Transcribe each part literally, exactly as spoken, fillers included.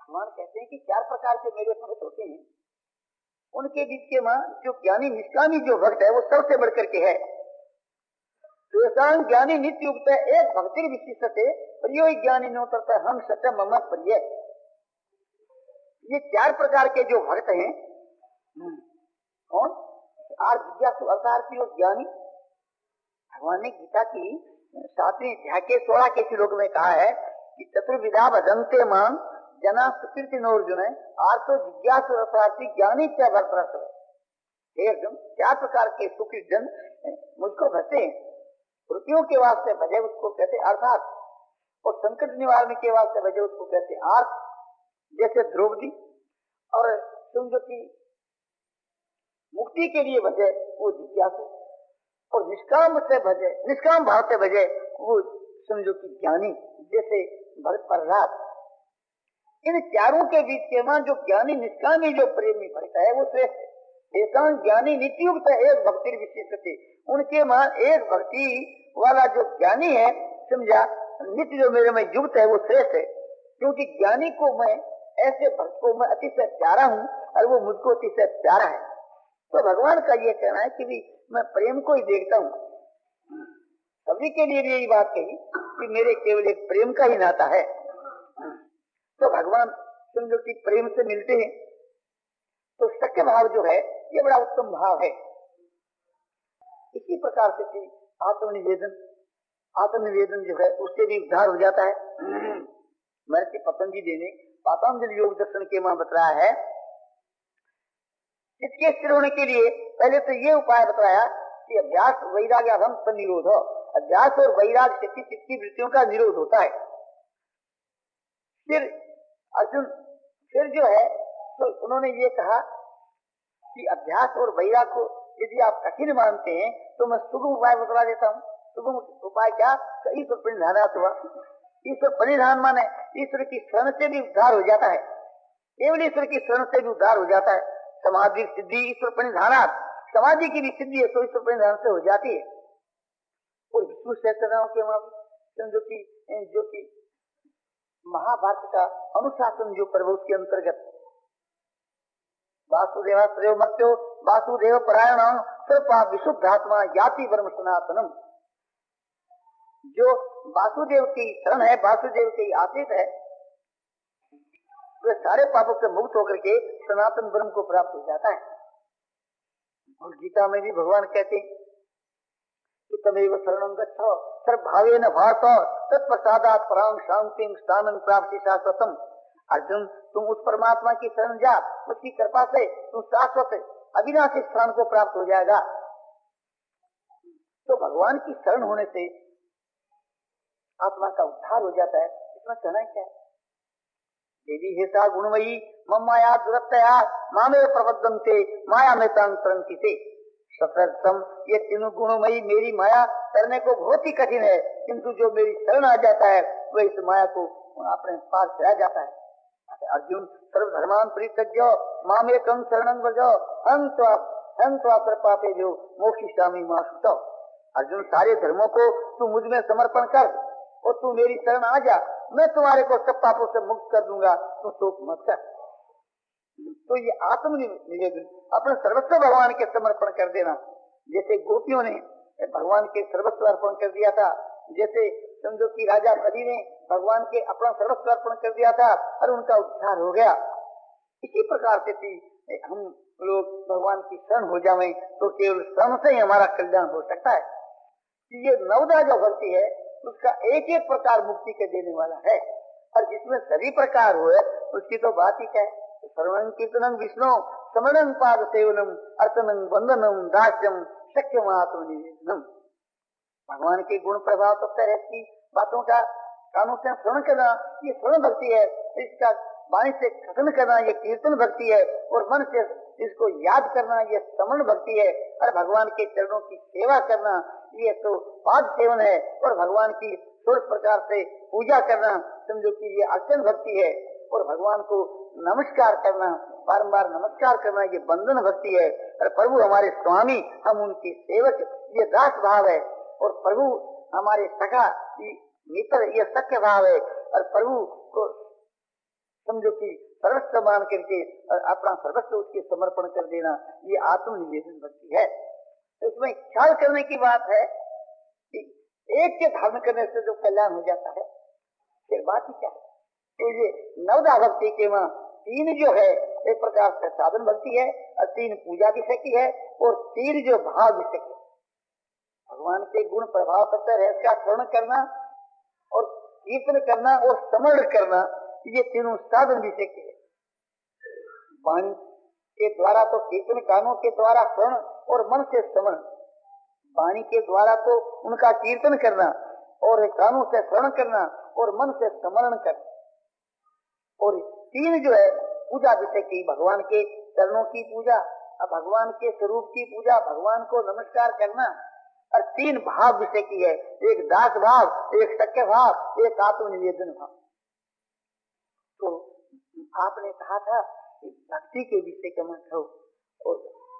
भगवान कहते हैं कि चार प्रकार के मेरे भक्त होते हैं, उनके बीच के मां जो ज्ञानी निष्कामी जो भक्त है वो सबसे बढ़कर के है। तो ज्ञानी नित्य युक्त है एक भक्ति विशिष्ट है प्रियो ज्ञानी नो करता हम सत्य मम प्रिय। ये चार प्रकार के जो भक्त हैं कौन? आर जिज्ञासु अर्थार्थी और ज्ञानी। भगवान ने गीता की सातवीं अध्याय के सोलह के श्लोक में कहा है कि चतुर्विधा भजन्ते मां जना सुकृति नोर्जुन आर्तो जिज्ञासु अर्थार्थी ज्ञानी क्या भक्त है। अर्जुन चार प्रकार के सुकृत जन मुझको भजते हैं, रुपयों के वास्ते भजे उसको कहते अर्थात, और संकट निवारण के वास्ते भजे उसको कहते आर्थ। जैसे द्रौपदी और समझो की मुक्ति के लिए भजे वो जिज्ञासु, और निष्काम से भजे निष्काम भाव से भजे वो समझो की ज्ञानी जैसे भरत प्रहलाद। इन चारों के बीच के मां जो ज्ञानी निष्कामी जो प्रेमी भक्त है वो श्रेष्ठ है। ऐसा ज्ञानी नित्युक्त है एक भक्ति विशिष्ट, उनके मां एक भक्ति वाला जो ज्ञानी है समझा नित्य जो मेरे में युक्त है वो श्रेष्ठ है। क्योंकि ज्ञानी को मैं ऐसे भक्त को मैं अतिशय प्यारा हूँ और वो मुझको अतिशय प्यारा है। तो भगवान का ये कहना है कि भी मैं प्रेम को ही देखता हूँ। सभी के लिए यही बात कही कि मेरे केवल एक प्रेम का ही नाता है। तो भगवान समझो कि प्रेम से मिलते हैं तो सख्य भाव जो है ये बड़ा उत्तम भाव है। इसी प्रकार से कि आत्मनिवेदन आत्मनिवेदन जो है उससे भी उद्धार हो जाता है। महर्षि पतंजलि ने पातंजलि योग दर्शन के मां बतलाया है, इसके स्थिर होने के लिए पहले तो ये उपाय बताया कि अभ्यास वैराग्य अभंग निरोध हो। अभ्यास और वैराग्य से चित्त की वृत्तियों का निरोध होता है। फिर अर्जुन फिर जो है तो उन्होंने ये कहा कि अभ्यास और वैराग्य को यदि आप कठिन मानते हैं तो मैं सुगम उपाय बतला देता हूँ। सुगम उपाय क्या? ईश्वर परिधान हुआ। ईश्वर परिधान माने ईश्वर की शरण से भी उद्धार हो जाता है। केवल ईश्वर की शरण से भी उद्धार हो जाता है। समाधि सिद्धि ईश्वर परिधान, समाधि की भी सिद्धि है तो ईश्वर परिधान से हो जाती है। और विष्णु सहस्त्रनाम के वहां जो की जो की महाभारत का अनुशासन जो पर्व उसके अंतर्गत वासुदेवाश्रयो मत्यो वासुदेव परायण सर्पा विशुद्धात्मा याति ब्रह्म सनातनम। जो वासुदेव की शरण है, वासुदेव के आश्रित है, तो सारे पापों से मुक्त होकर के सनातन ब्रह्म को प्राप्त हो जाता है। और गीता में भी भगवान कहते हैं कि तमेव शरणं गच्छ सर्वभावेन भारत तत्प्रसादात् परां शांतिं स्थानं प्राप्ति शाश्वतम्। अर्जुन तुम उस परमात्मा की शरण जा, उसकी कृपा से तुम शाश्वत अविनाशी स्थान को प्राप्त हो जाएगा। तो भगवान की शरण होने से आत्मा का उद्धार हो जाता है। इसमें कहना क्या है? देवी हेसा गुणमयी मम माया दुरत्तया मामेव प्रबद्धन्ते माया में तांग तरंति से। सततम ये तीनों गुणमयी मेरी माया करने को बहुत ही कठिन है, किंतु जो मेरी शरण आ जाता है वह इस माया को अपने पास से आ जाता है। अर्जुन सर्वधर्मान परित्यज्य मामेकं शरणं व्रज अहं त्वा कृपाते जो मोक्षयिष्यामि मा शुचौ। अर्जुन सारे धर्मों को तू मुझ में समर्पण कर और तू मेरी शरण आ जा, मैं तुम्हारे को सब पापों से मुक्त कर दूंगा, तू शोक मत कर। तो ये आत्मनिवेदन अपने सर्वस्व भगवान के समर्पण कर देना। जैसे गोपियों ने भगवान के सर्वस्व अर्पण कर दिया था, जैसे समझो कि राजा बलि ने भगवान के अपना सर्वस्व अर्पण कर दिया था और उनका उद्धार हो गया। इसी प्रकार से थी हम लोग भगवान की शरण हो जाएं तो केवल शरण से ही हमारा कल्याण हो सकता है। कि ये नवदा जो भक्ति है उसका एक एक प्रकार मुक्ति के देने वाला है, और जिसमें सभी प्रकार हुए उसकी तो बात ही क्या है। सर्वं कीर्तनं विष्णु समरणं पाद सेवनम अर्चनं वंदनम दास्यम शक्यम आत्मनिवेदनम। भगवान के गुण प्रभाव सब तरह की बातों का कानों से श्रवण करना ये श्रवण भक्ति है। इसका वाणी से कथन करना ये कीर्तन भक्ति है, और मन से इसको याद करना ये समरण भक्ति है, और भगवान के चरणों की सेवा करना ये तो पाद सेवन है, और भगवान की सोलह प्रकार से पूजा करना समझो कि ये अर्चन भक्ति है, और भगवान को नमस्कार करना बारंबार नमस्कार करना ये बंधन भक्ति है। और प्रभु हमारे स्वामी हम उनके सेवक ये दास भाव है, और प्रभु हमारे सखा मित्र ये सख्य भाव है, और प्रभु को समझो कि सर्वस्व मान करके अपना सर्वस्व उसके समर्पण कर देना, ये आत्मनिवेदन भक्ति है। तो इसमें ख्याल करने की बात है कि एक के धारण करने से जो कल्याण हो जाता है, फिर बात ही क्या है। तो ये नवदा भक्ति के वहां तीन जो है एक प्रकार से साधन भक्ति है, और तीन पूजा विषय की है, और तीन जो भाव विषय की, भगवान के गुण प्रभाव तत्व है इसका स्मरण करना और कीर्तन करना और स्मरण करना, ये तीनों साधन विषय के है। वाणी के द्वारा तो कीर्तन, कानों के द्वारा स्मरण और मन से स्मरण। वाणी के द्वारा तो उनका कीर्तन करना और कानों से श्रवण करना और मन से स्मरण करना, और तीन जो है पूजा विषय की, भगवान के चरणों की पूजा, भगवान के स्वरूप की पूजा, भगवान को नमस्कार करना, और तीन भाव विषय की है, एक दास भाव, एक सख्य भाव, एक आत्मनिवेदन भाव। तो आपने कहा था कि भक्ति के विषय का मत हो, और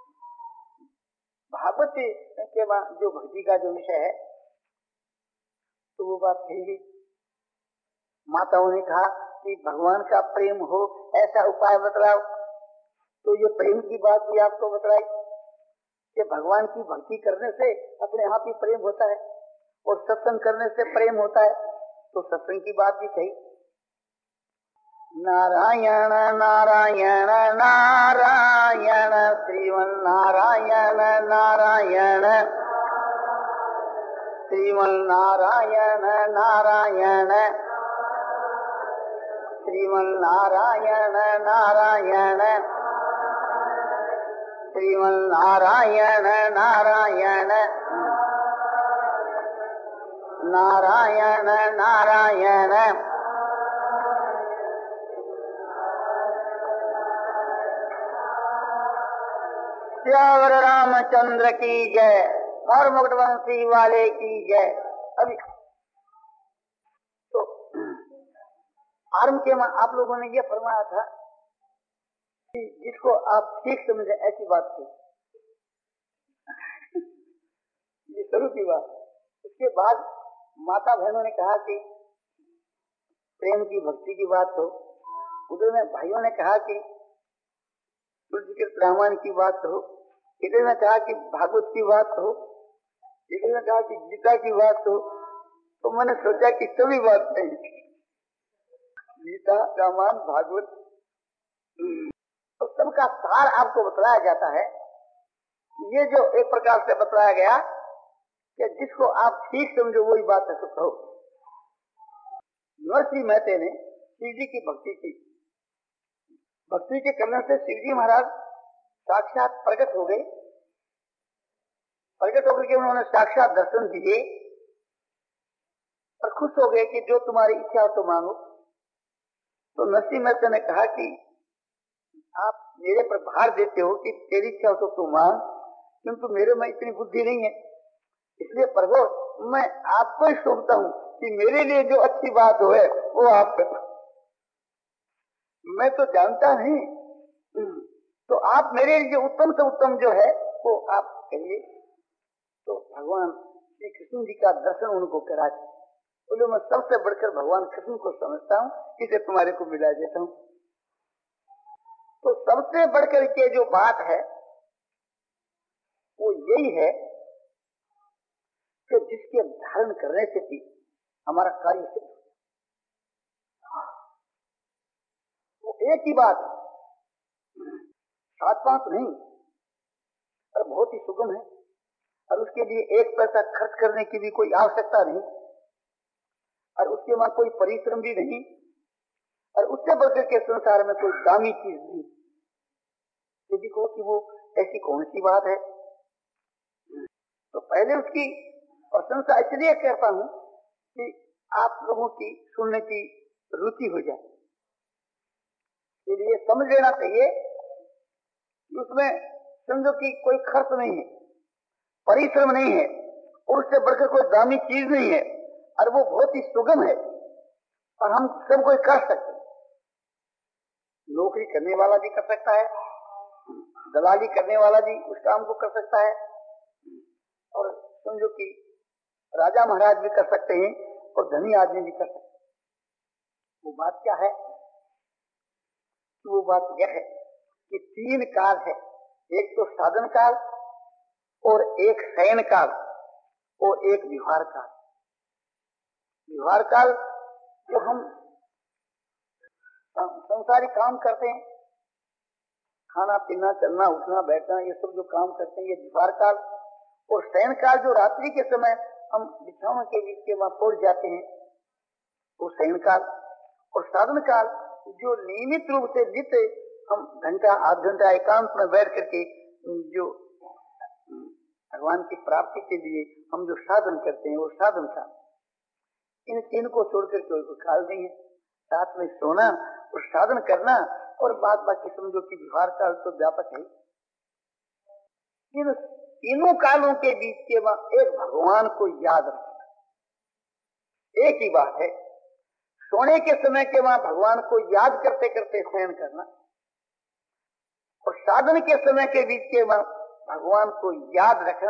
भागवत के बाद जो भक्ति का जो विषय है तो वो बात कही। माताओं ने कहा कि भगवान का प्रेम हो ऐसा उपाय बतलाओ, तो ये प्रेम की बात भी आपको बतलाई कि भगवान की भक्ति करने से अपने आप ही प्रेम होता है, और सत्संग करने से प्रेम होता है। तो सत्संग की बात भी कही। नारायण नारायण नारायण श्रीमन नारायण नारायण श्रीमन नारायण नारायण श्रीमन नारायण नारायण श्रीमन नारायण नारायण नारायण नारायण। श्यावर रामचंद्र की जय, और मुकुटवंशी वाले की जय। अभी तो आरंभ के में आप लोगों ने ये फरमाया था कि जिसको आप ठीक समझे ऐसी बात की, ये शुरू की बात। उसके बाद माता बहनों ने कहा कि प्रेम की भक्ति की बात हो, उधर में भाइयों ने कहा कि तुलसी के रामायण की बात कहो, इधर ने कहा कि भागवत की बात कहो, इधर ने कहा कि गीता की बात कहो। तो मैंने सोचा कि सभी बात नहीं, गीता रामायण भागवत तो सबका सार आपको बतलाया जाता है। ये जो एक प्रकार से बतलाया गया कि जिसको आप ठीक समझो वही बात है तो कहो। नरसिंह मेहते ने शिव जी की भक्ति की, भक्ति के करने से शिव जी महाराज साक्षात प्रकट हो गए। प्रकट होकर के उन्होंने साक्षात दर्शन दिए और खुश हो गए कि जो तुम्हारी इच्छा हो तो मांगो। तो नरसिंह मेहता ने कहा कि आप मेरे पर भार देते हो कि तेरी इच्छा हो तो तू मांग, किंतु मेरे में इतनी बुद्धि नहीं है, इसलिए प्रभु मैं आपको ही सौंपता हूँ कि मेरे लिए जो अच्छी बात हो है वो आप करो। मैं तो जानता नहीं, तो आप मेरे लिए उत्तम से उत्तम जो है वो आप कहिए। तो भगवान श्री कृष्ण जी का दर्शन उनको करा दिया। बोले मैं सबसे बढ़कर भगवान कृष्ण को समझता हूँ, इसे तुम्हारे को मिला देता हूँ। तो सबसे बढ़कर के जो बात है वो यही है कि जिसके धारण करने से भी हमारा कार्य सिद्ध हो। वो एक ही बात सात पांच नहीं, और बहुत ही सुगम है, और उसके लिए एक पैसा खर्च करने की भी कोई आवश्यकता नहीं, और उसके वहां कोई परिश्रम भी नहीं, और उससे बढ़कर के संसार में कोई दामी चीज नहीं। यदि को कि वो ऐसी कौन सी बात है, तो पहले उसकी प्रशंसा इसलिए करता हूं कि आप लोगों की सुनने की रुचि हो जाए। इसलिए समझ लेना चाहिए कि उसमें समझो कि कोई खर्च नहीं है, परिश्रम नहीं है, और उससे बढ़कर कोई दामी चीज नहीं है, और वो बहुत ही सुगम है और हम सब कोई कर सकते हैं। नौकरी करने वाला भी कर सकता है, दलाली करने वाला भी उस काम को कर सकता है, और समझो कि राजा महाराज भी कर सकते हैं और धनी आदमी भी कर सकते हैं। वो बात क्या है वो बात यह है कि तीन काल है, एक तो साधन काल और एक शयन काल और एक विहार काल। विहार काल जो हम संसारी काम करते हैं, खाना पीना चलना उठना बैठना ये सब जो काम करते हैं, ये विहार काल। और शयन काल जो रात्रि के समय हम बिछाओं के बीच के वहां पड़ जाते हैं, वो शयन काल। और साधन काल जो नियमित रूप से नित्य हम घंटा आध घंटा एकांत में बैठ करके जो भगवान की प्राप्ति के लिए हम जो साधन करते हैं, वो साधन काल। इन तीन को छोड़कर कोई को काल नहीं है। साथ में सोना और साधन करना और बात बाकी समझो कि विहार काल तो व्यापक है। इन तीनों कालों के बीच के वहां एक भगवान को याद रखना, एक ही बात है। सोने के समय के वहां भगवान को याद करते करते शयन करना, और साधन के समय के बीच के वहां भगवान को याद रखना,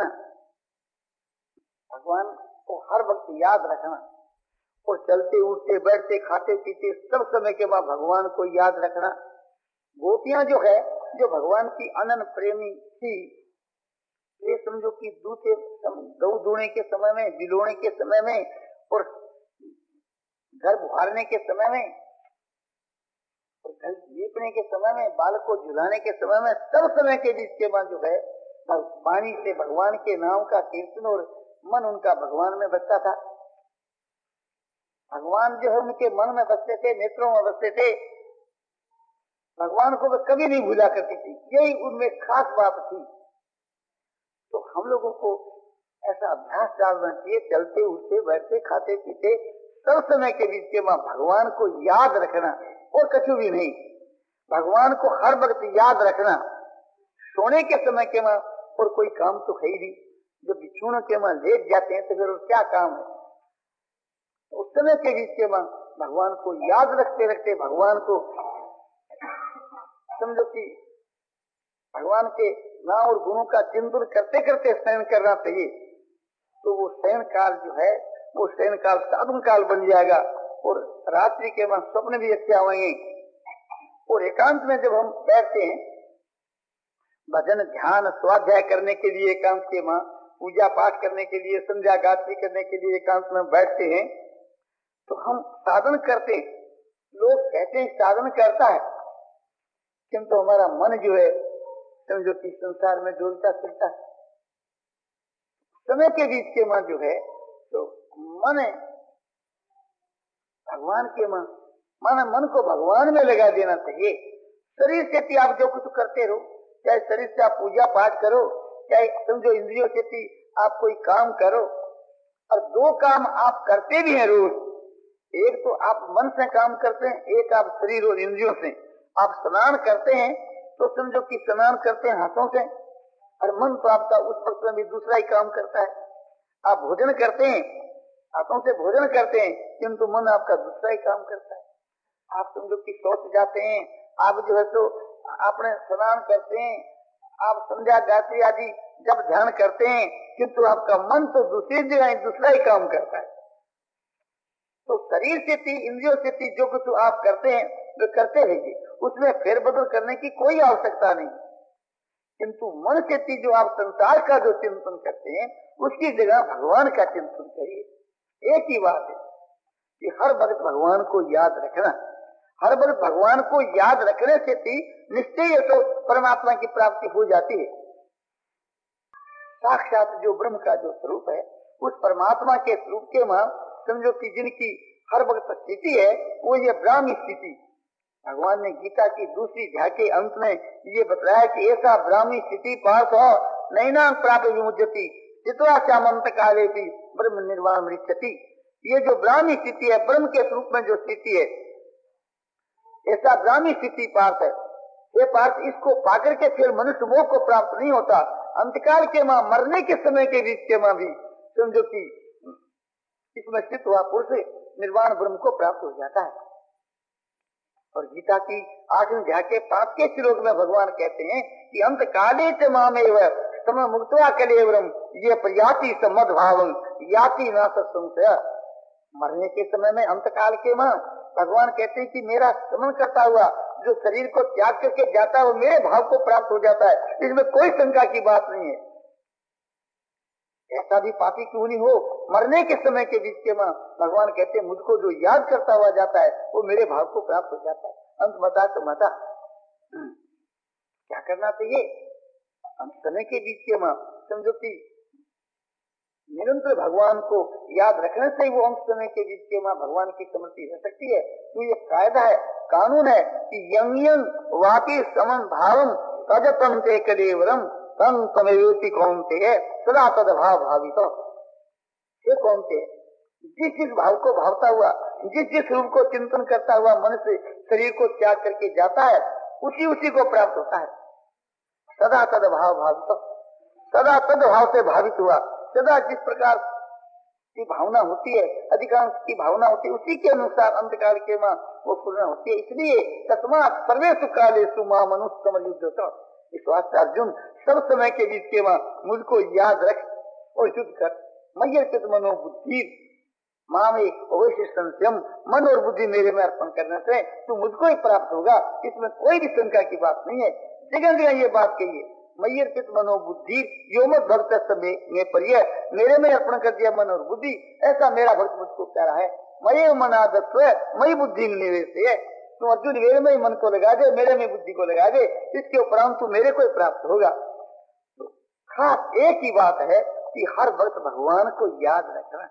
भगवान को हर वक्त याद रखना। और चलते उठते बैठते खाते पीते सब समय के बाद भगवान को याद रखना। गोपियां जो है, जो भगवान की अनन्य प्रेमी थी, ये समझो कि दूसरे गौ दूने के समय में, बिलोने के समय में और घर बुहारने के समय में और घर लीपने के समय में, बाल को झुलाने के समय में, सब समय के बीच के बाद जो है वाणी से भगवान के नाम का कीर्तन और मन उनका भगवान में बसता था। भगवान जो है उनके मन में बसते थे, नेत्रों में बसते थे। भगवान को वे कभी नहीं भूला करती थी, यही उनमें खास बात थी। तो हम लोगों को ऐसा अभ्यास डालना चाहिए, चलते उठते बैठते खाते पीते सब समय के बीच के वहां भगवान को याद रखना और कछु भी नहीं। भगवान को हर वक्त याद रखना। सोने के समय के वहां और कोई काम तो है ही नहीं। जब बिछुओं के वहां लेट जाते हैं तो फिर क्या काम है। उस समय के बीच के वहां भगवान को याद रखते रखते भगवान को समझो कि भगवान के नाम और गुणों का चिंतन करते करते शयन करना चाहिए। तो वो शयन काल जो है, वो शयन काल साधन काल बन जाएगा। और रात्रि के वहां स्वप्न भी अच्छे आएंगे। और एकांत में जब हम बैठते हैं भजन ध्यान स्वाध्याय करने के लिए, एकांत के वहां पूजा पाठ करने के लिए, संध्या गायत्री करने के लिए एकांत में बैठते हैं, तो हम साधन करते हैं। लोग कहते हैं साधन करता है, किंतु हमारा मन जो है समझो कि संसार में डोलता फिरता है। समय के बीच के मन जो है तो मन भगवान के मन माना मन को भगवान में लगा देना चाहिए। शरीर से भी आप जो कुछ करते रहो, चाहे शरीर से आप पूजा पाठ करो, चाहे समझो इंद्रियों से भी आप कोई काम करो। और दो काम आप करते भी हैं रोज। एक तो आप मन से काम करते हैं, एक आप शरीर और इंद्रियों से। आप स्नान करते हैं तो समझो कि स्नान करते हैं हाथों से, और मन तो आपका उस वक्त में भी दूसरा ही काम करता है। आप भोजन करते हैं, हाथों से भोजन करते हैं, किंतु मन आपका दूसरा ही काम करता है। आप समझो कि शौच जाते हैं, आप जो है तो अपने स्नान करते हैं, आप संध्या गायत्री आदि जब ध्यान करते हैं, किंतु आपका मन तो दूसरी जगह दूसरा ही काम करता है। तो शरीर से थी इंद्रियों से थी जो कुछ आप करते हैं वो करते रहिए, उसमें फेरबदल करने की कोई आवश्यकता नहीं। किंतु मन से थी जो आप संसार का जो चिंतन करते हैं, उसकी जगह भगवान का चिंतन करिए। एक ही बात है कि हर वक्त भगवान को याद रखना। हर वक्त भगवान को याद रखने से थी निश्चय तो परमात्मा की प्राप्ति हो जाती है। साक्षात जो ब्रह्म का जो स्वरूप है, उस परमात्मा के स्वरूप के वहां समझो कि जिनकी हर वक्त स्थिति है वो ये ब्राह्मी स्थिति। भगवान ने गीता की दूसरी अध्याय के अंत में ये बताया कि ऐसा ब्राह्मी स्थिति पार्थ हो नैना प्राप्त विमुच्यति चित्वा श्यामंत काले भी ब्रह्म निर्वाण मृत्यति। ये जो ब्राह्मी स्थिति है, ब्रह्म के स्वरूप में जो स्थिति है, ऐसा ब्राह्मी स्थिति पार्थ है। ये पार्थ इसको पाकर के फिर मनुष्य मोक्ष को प्राप्त नहीं होता। अंतकाल के मां मरने के समय के बीच के मां भी समझो कि इसमें स्थित हुआ पुरुष निर्वाण ब्रह्म को प्राप्त हो जाता है। और गीता की आठवीं अध्याय के पांचवें श्लोक में भगवान कहते हैं कि अंत काले च मामेव सम मुक्त्वा कलेवरम ये प्रयाति समद भावं याति न संशय। मरने के समय में अंतकाल के मां भगवान कहते हैं कि मेरा स्मरण करता हुआ जो शरीर को त्याग करके जाता है वो मेरे भाव को प्राप्त हो जाता है, इसमें कोई शंका की बात नहीं है। ऐसा भी पापी क्यों नहीं हो, मरने के समय के बीच के मां भगवान कहते हैं मुझको जो याद करता हुआ जाता है वो मेरे भाव को प्राप्त हो जाता है। अंत मता तो मता क्या करना चाहिए, हम समय के बीच के मां समझो कि निरंतर भगवान को याद रखने से वो अंत समय के बीच के मां भगवान की स्मृति रह सकती है। तो ये कायदा है, कानून है कि यंग यंग वापी समन भावम तजतम ते कलेवरम तम तमेवेति कौनते है सदा तद भाव भावित। ये कौनते है, जिस जिस भाव को भावता हुआ, जिस जिस रूप को चिंतन करता हुआ मनुष्य शरीर को त्याग करके जाता है उसी उसी को प्राप्त होता है। सदा तद भाव भावित, सदा तद भाव से भावित हुआ, सदा जिस प्रकार की भावना होती है, अधिकांश की भावना होती है उसी के अनुसार अंतकाल के मां वो पूर्ण होती है। इसलिए तस्मात् सर्वेषु कालेषु मां मनुष्य युद्धत, इस वास्ते अर्जुन सब समय के बीच के मां मुझको याद रख और युद्ध कर। मय्यर्पित मनो बुद्धि मां में अवश्य संशयम, मन और बुद्धि मेरे में अर्पण करने से तू मुझको ही प्राप्त होगा, इसमें कोई भी शंका की बात नहीं है। जगह जगह ये बात कही है, मय्यर्पित मनो बुद्धि यो मत भक्त में परिय, मेरे में अर्पण कर दिया मन और बुद्धि, ऐसा मेरा भक्त मुझको प्यारा है। मये मनादत्व मई बुद्धि निवेश है, तुम अर्जुन मेरे में ही मन को लगा दे, मेरे में बुद्धि को लगा दे, इसके उपरांत तू मेरे को ही प्राप्त होगा। तो खास एक ही बात है कि हर वक्त भगवान को याद रखना,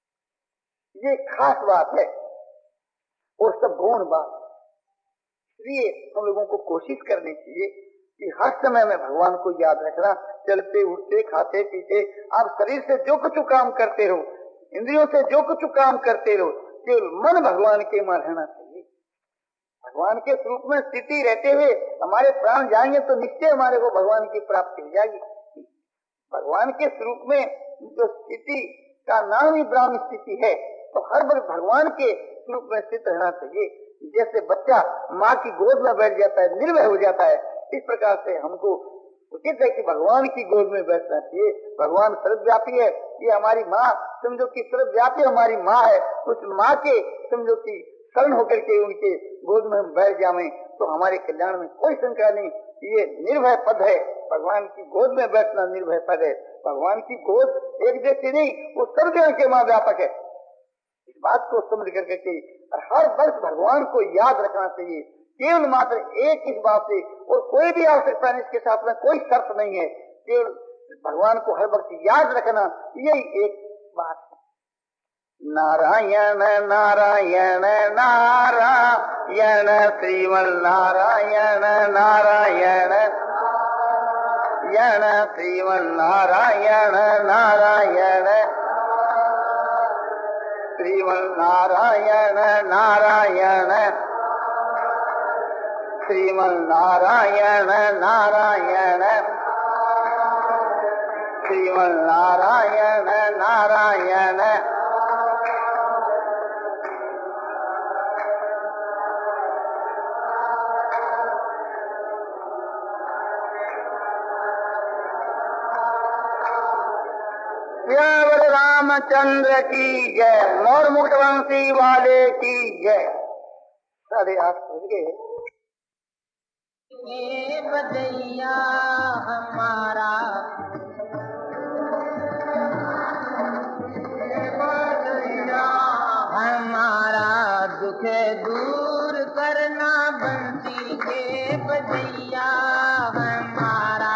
ये खास बात है और सब गौण बात। इसलिए हम लोगों को कोशिश करनी चाहिए कि हर समय में भगवान को याद रखना, चलते उठते खाते पीते आप शरीर से जो कुछ काम करते रहो, इंद्रियों से जो कुछ काम करते रहो, केवल मन भगवान के में रहना चाहिए। भगवान के स्वरूप में स्थिति रहते हुए हमारे प्राण जाएंगे तो निश्चय हमारे को भगवान की प्राप्ति हो जाएगी। भगवान के स्वरूप में जो स्थिति का नाम ही ब्राह्म स्थिति है, तो हर वक्त भगवान के स्वरूप में स्थित रहना चाहिए। जैसे बच्चा माँ की गोद में बैठ जाता है, निर्भय हो जाता है, इस प्रकार से हमको उचित है कि भगवान की गोद में बैठना चाहिए। भगवान सर्वव्यापी है, ये हमारी माँ समझो कि सर्वव्यापी हमारी माँ है, उस माँ के समझो कि शरण होकर के उनके गोद में हम बैठ जाएं तो हमारे कल्याण में कोई शंका नहीं। ये निर्भय पद है, भगवान की गोद में बैठना निर्भय पद है। भगवान की गोद एक जैसी नहीं, वो सब जगह के माँ व्यापक है। इस बात को समझ करके के हर वर्ष भगवान को याद रखना चाहिए, केवल मात्र एक इस बात से, और कोई भी आवश्यकता नहीं, इसके साथ में कोई शर्त नहीं है, केवल भगवान को हर वक्त याद रखना, यही एक बात है। नारायण नारायण नारायण श्रीमन नारायण नारायण यण श्रीमन नारायण नारायण श्रीमन नारायण नारायण श्रीमन नारायण नारायण श्रीमन नारायण नारायण। रामचंद्र की जय, मोर मुकुटवंशी वाले की जय। साढ़े आठ बज गए। बदैया हमारा बदैया हमारा दुख दूर करना, बंसी के बदैया हमारा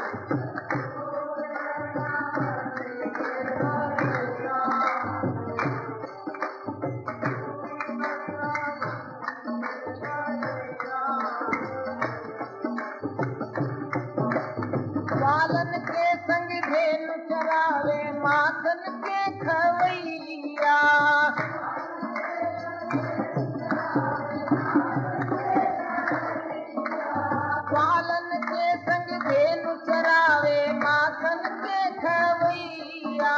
पालन के संग धेनु चरावे, माखन के खवैया पालन के संग धेनु चरावे, माखन के खवैया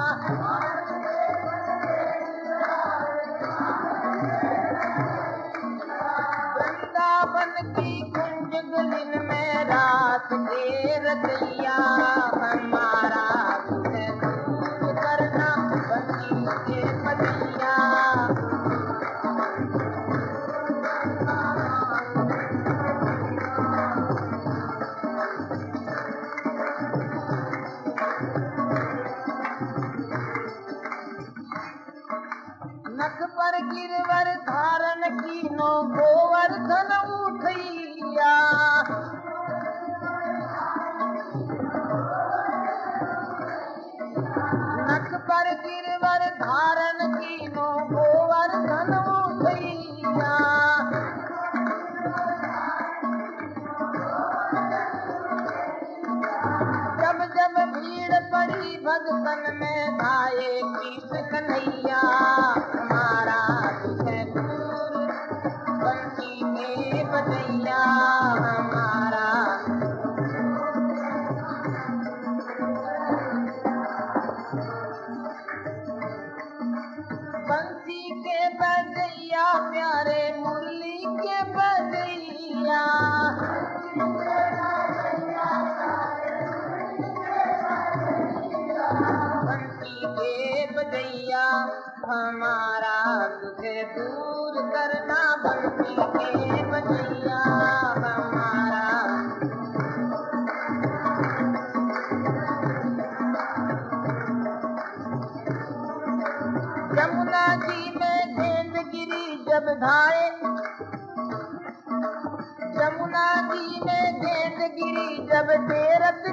वृंदावन की कुंज गलिन में रात के रचैया हमारा दुख दूर करना, बंसी के बदैया पर धारण कीनो गोवर्धन उठैया। नख पर गिरवर धारण कीनो गोवर्धन उठैया। जब जब भीड़ पड़ी भगतन में धाये कृष्ण कन्हैया। हमारा तुझे दूर बंसी के बजैया। हमारा बंसी के बजैया प्यारे मुरली के बजैया। बंसी के बजैया हमारा तुझे दूर करना। बंसी के बजैया हमारा यमुना जी में गेंद गिरी जब धाये। यमुना जी में गेंद गिरी जब तेरत।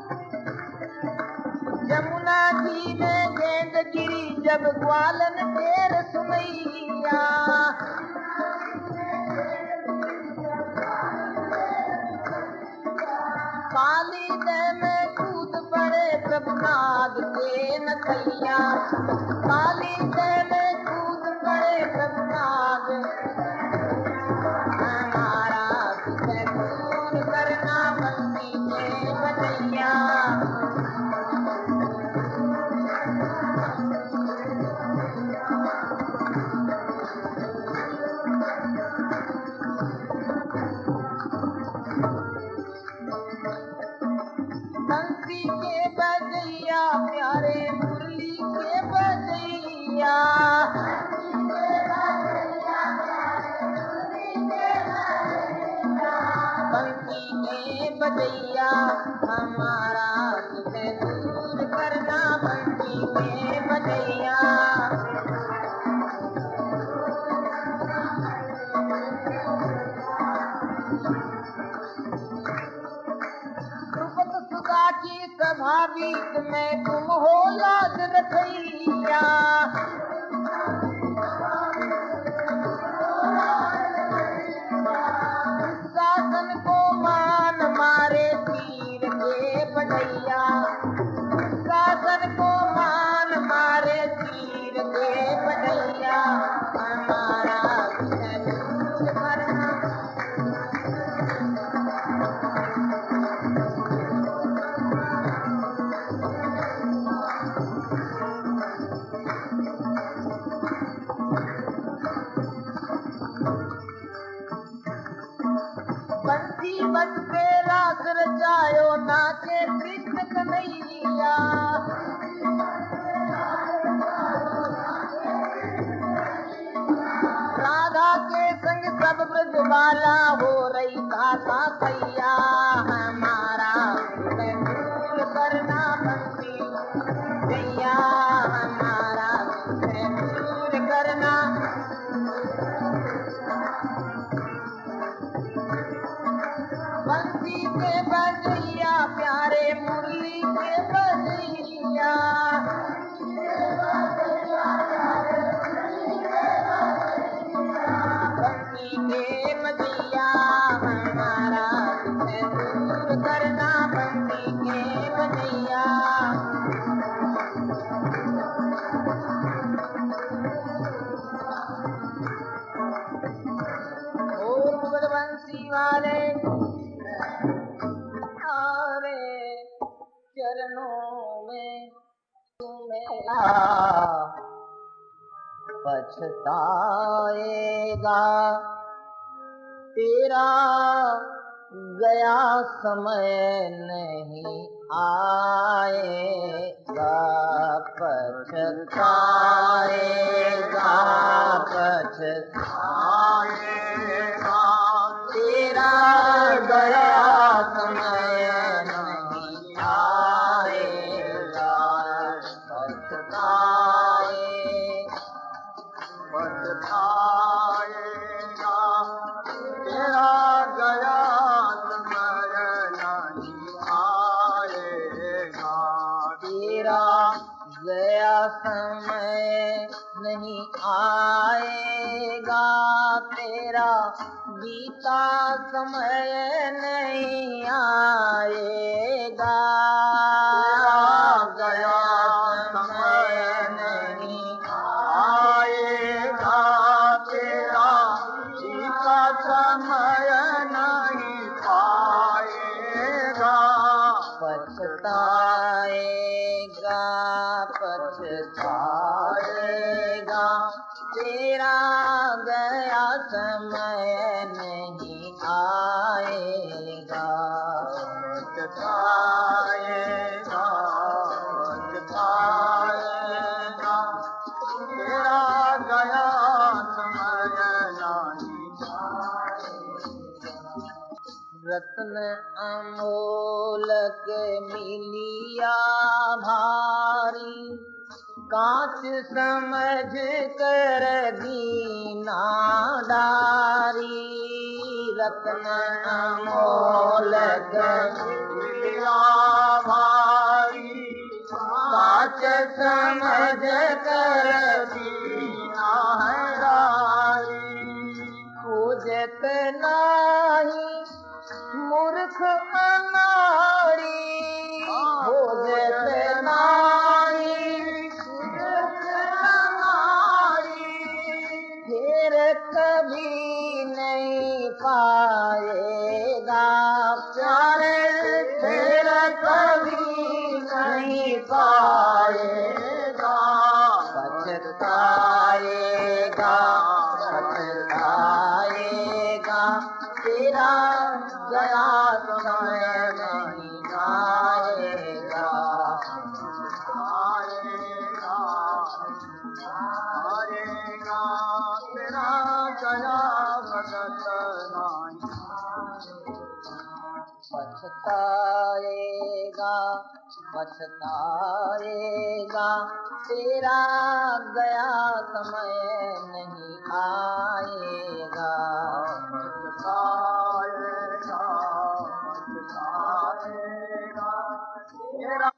यमुना जी में गेंद गिरी जब ग्वालन तेर सुमैया। काली दह में कूद पड़े प्रभुनाथ के नथैया। काली दह में कूद पड़े प्रभुनाथ। हमारा तुझे दूर करना बंसी के बजैया। बंसी के बजैया प्यारे मुरली के बजैया। बंसी के बजैया हमारा तुझे दूर करना। बंसी के बजैया सुधा की सभा बीच में तुम हो लाज रखैया। शासन को मान मारे तीर के बढ़ैया। शासन को मान मारे तीर के बढ़ैया। हमारा तुझे दूर करना। बंसी बज के रास रचायो नाचे कृष्ण कन्हैया। राधा के संग सब ब्रजबाला हो रही भाषा सैया। हमारा तुझे दूर करना बंसी भैया। हमारा तुझे दूर करना। बंसी के बजैया प्यारे मुरली के बजैया। बंसी के बजैया हमारा तुझे दूर करना। बंसी के बजैया ओ मुगल बंसी वाले चरणों में तुम्हें पछताएगा। तेरा गया समय नहीं आएगा। पछताएगा पछताएगा। तेरा गया समय नहीं आएगा। पछताए पछताए तेरा बीता समय नहीं आएगा, गया समय नहीं आएगा, तेरा बीता समय नहीं पाएगा। पछताएगा पछताएगा, तेरा गया समय नहीं आएगा। पछताएगा पछताएगा, तेरा गया समय नहीं आएगा। रत्न अमोलक मिलिया भारी, कांच समझ कर दीनादारी। रत्न अमोलक मिलिया भारी, कांच समझ कर दीनादारी। पूजत नाही मूर्ख अनाड़ी, पूजत नाही मूर्ख अनाड़ी, फिर कभी नहीं पाएगा प्यारे, फिर कभी नहीं पाएगा। पछताएगा पछताएगा, तेरा गया समय नहीं आएगा। आएगा आएगा, तेरा गया भगत नहीं। पछताएगा पछताएगा, तेरा गया समय नहीं आएगा। पछताएगा पछताएगा, तेरा